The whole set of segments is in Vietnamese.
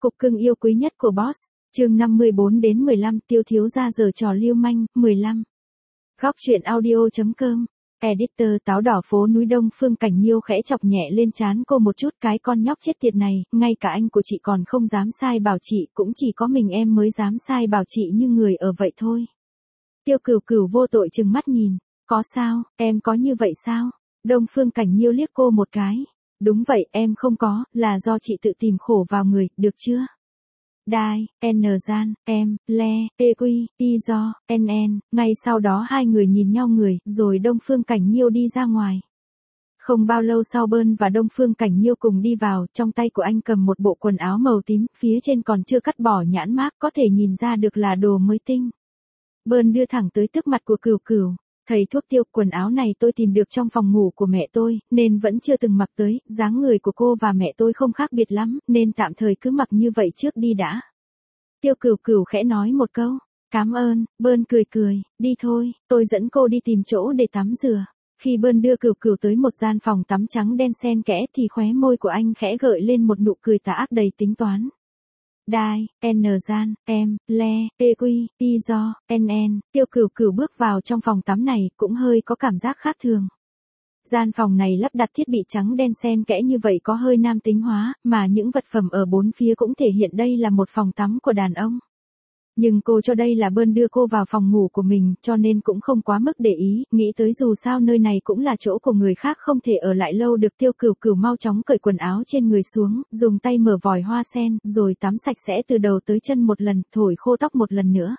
Cục cưng yêu quý nhất của boss, chương 54 đến 15, Tiêu thiếu gia giở trò lưu manh, 15. Góc truyện audio.com. Editor táo đỏ phố núi Đông Phương Cảnh Nhiêu khẽ chọc nhẹ lên trán cô một chút, cái con nhóc chết tiệt này, ngay cả anh của chị còn không dám sai bảo chị, cũng chỉ có mình em mới dám sai bảo chị như người ở vậy thôi. Tiêu Cửu Cửu vô tội trừng mắt nhìn, có sao, em có như vậy sao? Đông Phương Cảnh Nhiêu liếc cô một cái. Đúng vậy, em không có, là do chị tự tìm khổ vào người, được chưa? Đai, N gian, em, le, tê quy, y do, NN, ngay sau đó hai người nhìn nhau người, rồi Đông Phương Cảnh Nhiêu đi ra ngoài. Không bao lâu sau Bơn và Đông Phương Cảnh Nhiêu cùng đi vào, trong tay của anh cầm một bộ quần áo màu tím, phía trên còn chưa cắt bỏ nhãn mác, có thể nhìn ra được là đồ mới tinh. Bơn đưa thẳng tới trước mặt của Cửu Cửu. Thầy thuốc Tiêu, quần áo này tôi tìm được trong phòng ngủ của mẹ tôi, nên vẫn chưa từng mặc tới, dáng người của cô và mẹ tôi không khác biệt lắm, nên tạm thời cứ mặc như vậy trước đi đã. Tiêu Cửu Cửu khẽ nói một câu, cảm ơn. Bơn cười cười, đi thôi, tôi dẫn cô đi tìm chỗ để tắm rửa. Khi Bơn đưa Cửu Cửu tới một gian phòng tắm trắng đen xen kẽ thì khóe môi của anh khẽ gợi lên một nụ cười tà ác đầy tính toán. Đai, N gian, em, le, tê quy, y do, NN, Tiêu Cửu Cửu bước vào trong phòng tắm này cũng hơi có cảm giác khác thường. Gian phòng này lắp đặt thiết bị trắng đen xen kẽ như vậy có hơi nam tính hóa, mà những vật phẩm ở bốn phía cũng thể hiện đây là một phòng tắm của đàn ông. Nhưng cô cho đây là Bơn đưa cô vào phòng ngủ của mình, cho nên cũng không quá mức để ý, nghĩ tới dù sao nơi này cũng là chỗ của người khác không thể ở lại lâu được. Tiêu Cửu Cửu mau chóng cởi quần áo trên người xuống, dùng tay mở vòi hoa sen, rồi tắm sạch sẽ từ đầu tới chân một lần, thổi khô tóc một lần nữa.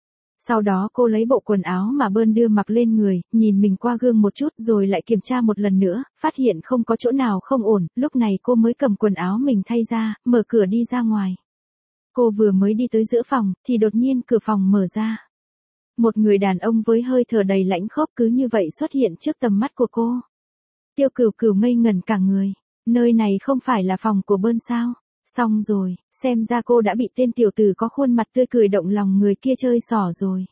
Sau đó cô lấy bộ quần áo mà Bơn đưa mặc lên người, nhìn mình qua gương một chút rồi lại kiểm tra một lần nữa, phát hiện không có chỗ nào không ổn, lúc này cô mới cầm quần áo mình thay ra, mở cửa đi ra ngoài. Cô vừa mới đi tới giữa phòng, thì đột nhiên cửa phòng mở ra. Một người đàn ông với hơi thở đầy lãnh khốc cứ như vậy xuất hiện trước tầm mắt của cô. Tiêu Cửu Cửu ngây ngẩn cả người, nơi này không phải là phòng của Bơn sao? Xong rồi, xem ra cô đã bị tên tiểu tử có khuôn mặt tươi cười động lòng người kia chơi xỏ rồi.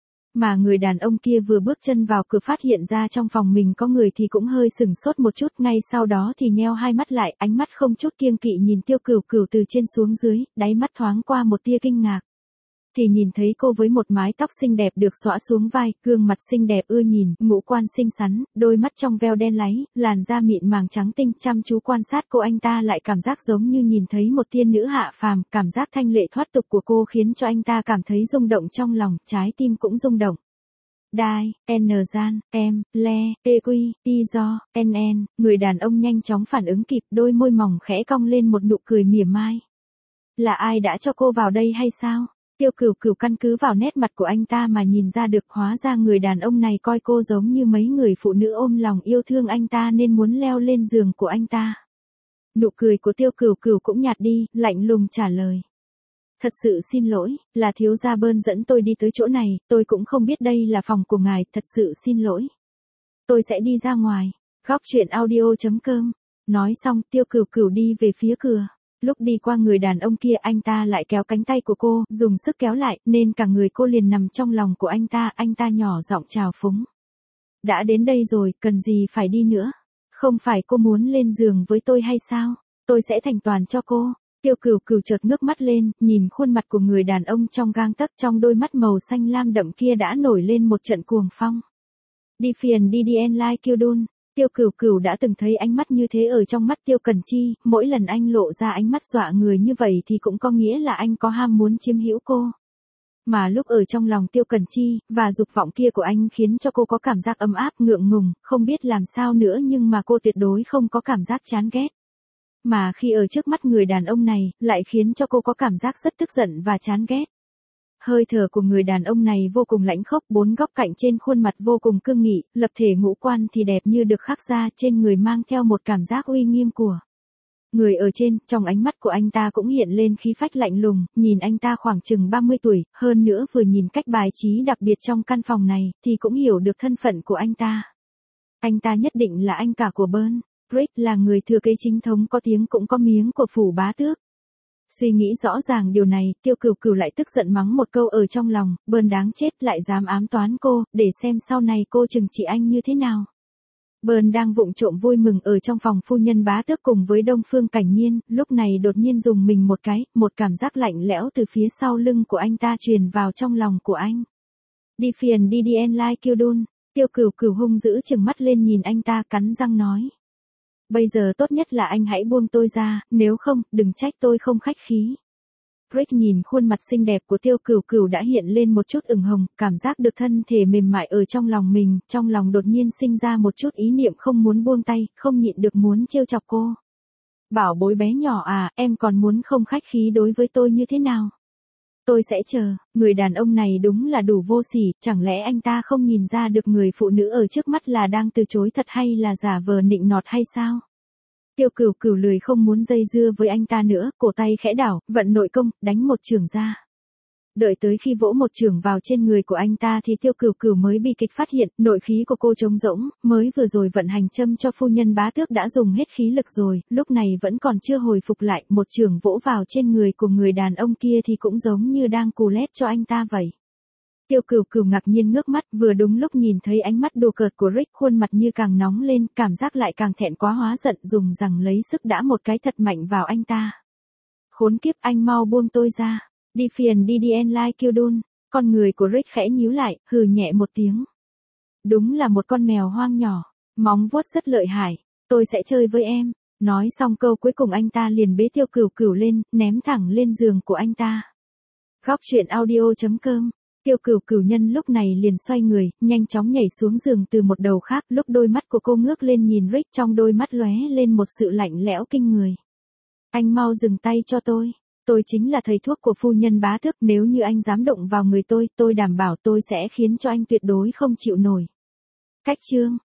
Mà người đàn ông kia vừa bước chân vào cửa phát hiện ra trong phòng mình có người thì cũng hơi sửng sốt một chút, ngay sau đó thì nheo hai mắt lại, ánh mắt không chút kiêng kỵ nhìn Tiêu Cửu Cửu từ trên xuống dưới, đáy mắt thoáng qua một tia kinh ngạc. Thì nhìn thấy cô với một mái tóc xinh đẹp được xõa xuống vai, gương mặt xinh đẹp ưa nhìn, ngũ quan xinh xắn, đôi mắt trong veo đen láy, làn da mịn màng trắng tinh, chăm chú quan sát cô anh ta lại cảm giác giống như nhìn thấy một tiên nữ hạ phàm, cảm giác thanh lệ thoát tục của cô khiến cho anh ta cảm thấy rung động trong lòng, trái tim cũng rung động. Đai, N gian, em, le, tê quy, y do, NN, người đàn ông nhanh chóng phản ứng kịp, đôi môi mỏng khẽ cong lên một nụ cười mỉa mai. Là ai đã cho cô vào đây hay sao? Tiêu Cửu Cửu căn cứ vào nét mặt của anh ta mà nhìn ra được, hóa ra người đàn ông này coi cô giống như mấy người phụ nữ ôm lòng yêu thương anh ta nên muốn leo lên giường của anh ta. Nụ cười của Tiêu Cửu Cửu cũng nhạt đi, lạnh lùng trả lời. Thật sự xin lỗi, là thiếu gia Bơn dẫn tôi đi tới chỗ này, tôi cũng không biết đây là phòng của ngài, thật sự xin lỗi. Tôi sẽ đi ra ngoài. Góc truyện audio.com. Nói xong Tiêu Cửu Cửu đi về phía cửa. Lúc đi qua người đàn ông kia anh ta lại kéo cánh tay của cô, dùng sức kéo lại, nên cả người cô liền nằm trong lòng của anh ta nhỏ giọng chào phúng. Đã đến đây rồi, cần gì phải đi nữa? Không phải cô muốn lên giường với tôi hay sao? Tôi sẽ thành toàn cho cô. Tiêu Cửu Cửu chợt ngước mắt lên, nhìn khuôn mặt của người đàn ông trong gang tấc, trong đôi mắt màu xanh lam đậm kia đã nổi lên một trận cuồng phong. Đi phiền đi đi en lai kiêu đun. Tiêu Cửu Cửu đã từng thấy ánh mắt như thế ở trong mắt Tiêu Cẩn Chi, mỗi lần anh lộ ra ánh mắt dọa người như vậy thì cũng có nghĩa là anh có ham muốn chiếm hữu cô. Mà lúc ở trong lòng Tiêu Cẩn Chi, và dục vọng kia của anh khiến cho cô có cảm giác ấm áp ngượng ngùng, không biết làm sao nữa, nhưng mà cô tuyệt đối không có cảm giác chán ghét. Mà khi ở trước mắt người đàn ông này, lại khiến cho cô có cảm giác rất tức giận và chán ghét. Hơi thở của người đàn ông này vô cùng lãnh khốc, bốn góc cạnh trên khuôn mặt vô cùng cương nghị, lập thể ngũ quan thì đẹp như được khắc ra, trên người mang theo một cảm giác uy nghiêm của người ở trên. Trong ánh mắt của anh ta cũng hiện lên khí phách lạnh lùng, nhìn anh ta khoảng chừng 30 tuổi, hơn nữa vừa nhìn cách bài trí đặc biệt trong căn phòng này, thì cũng hiểu được thân phận của anh ta. Anh ta nhất định là anh cả của Bơn. Rick là người thừa kế chính thống có tiếng cũng có miếng của phủ bá tước. Suy nghĩ rõ ràng điều này, Tiêu Cửu Cửu lại tức giận mắng một câu ở trong lòng, Bơn đáng chết lại dám ám toán cô, để xem sau này cô trừng trị anh như thế nào. Bơn đang vụng trộm vui mừng ở trong phòng phu nhân bá tước cùng với Đông Phương Cảnh Nhiên, lúc này đột nhiên dùng mình một cái, một cảm giác lạnh lẽo từ phía sau lưng của anh ta truyền vào trong lòng của anh. Đi phiền đi đi en lai kêu đun, Tiêu Cửu Cửu hung dữ chừng mắt lên nhìn anh ta cắn răng nói. Bây giờ tốt nhất là anh hãy buông tôi ra, nếu không, đừng trách tôi không khách khí. Rick nhìn khuôn mặt xinh đẹp của Tiêu Cửu Cửu đã hiện lên một chút ửng hồng, cảm giác được thân thể mềm mại ở trong lòng mình, trong lòng đột nhiên sinh ra một chút ý niệm không muốn buông tay, không nhịn được muốn trêu chọc cô. Bảo bối bé nhỏ à, em còn muốn không khách khí đối với tôi như thế nào? Tôi sẽ chờ, người đàn ông này đúng là đủ vô sỉ, chẳng lẽ anh ta không nhìn ra được người phụ nữ ở trước mắt là đang từ chối thật hay là giả vờ nịnh nọt hay sao? Tiêu Cửu Cửu lười không muốn dây dưa với anh ta nữa, cổ tay khẽ đảo, vận nội công, đánh một chưởng ra. Đợi tới khi vỗ một chưởng vào trên người của anh ta thì Tiêu Cửu Cửu mới bi kịch phát hiện, nội khí của cô trống rỗng, mới vừa rồi vận hành châm cho phu nhân bá tước đã dùng hết khí lực rồi, lúc này vẫn còn chưa hồi phục lại, một chưởng vỗ vào trên người của người đàn ông kia thì cũng giống như đang cù lét cho anh ta vậy. Tiêu Cửu Cửu ngạc nhiên ngước mắt, vừa đúng lúc nhìn thấy ánh mắt đùa cợt của Rick, khuôn mặt như càng nóng lên, cảm giác lại càng thẹn quá hóa giận, dùng rằng lấy sức đã một cái thật mạnh vào anh ta. Khốn kiếp, anh mau buông tôi ra. Đi phiền đi đi en lai kêu đun, con người của Rick khẽ nhíu lại, hừ nhẹ một tiếng. Đúng là một con mèo hoang nhỏ, móng vuốt rất lợi hại, tôi sẽ chơi với em. Nói xong câu cuối cùng anh ta liền bế Tiêu Cửu Cửu lên, ném thẳng lên giường của anh ta. Góc truyện audio.com. Tiêu Cửu Cửu nhân lúc này liền xoay người, nhanh chóng nhảy xuống giường từ một đầu khác, lúc đôi mắt của cô ngước lên nhìn Rick, trong đôi mắt lóe lên một sự lạnh lẽo kinh người. Anh mau dừng tay cho tôi chính là thầy thuốc của phu nhân bá tước, nếu như anh dám động vào người tôi đảm bảo tôi sẽ khiến cho anh tuyệt đối không chịu nổi. Cách chương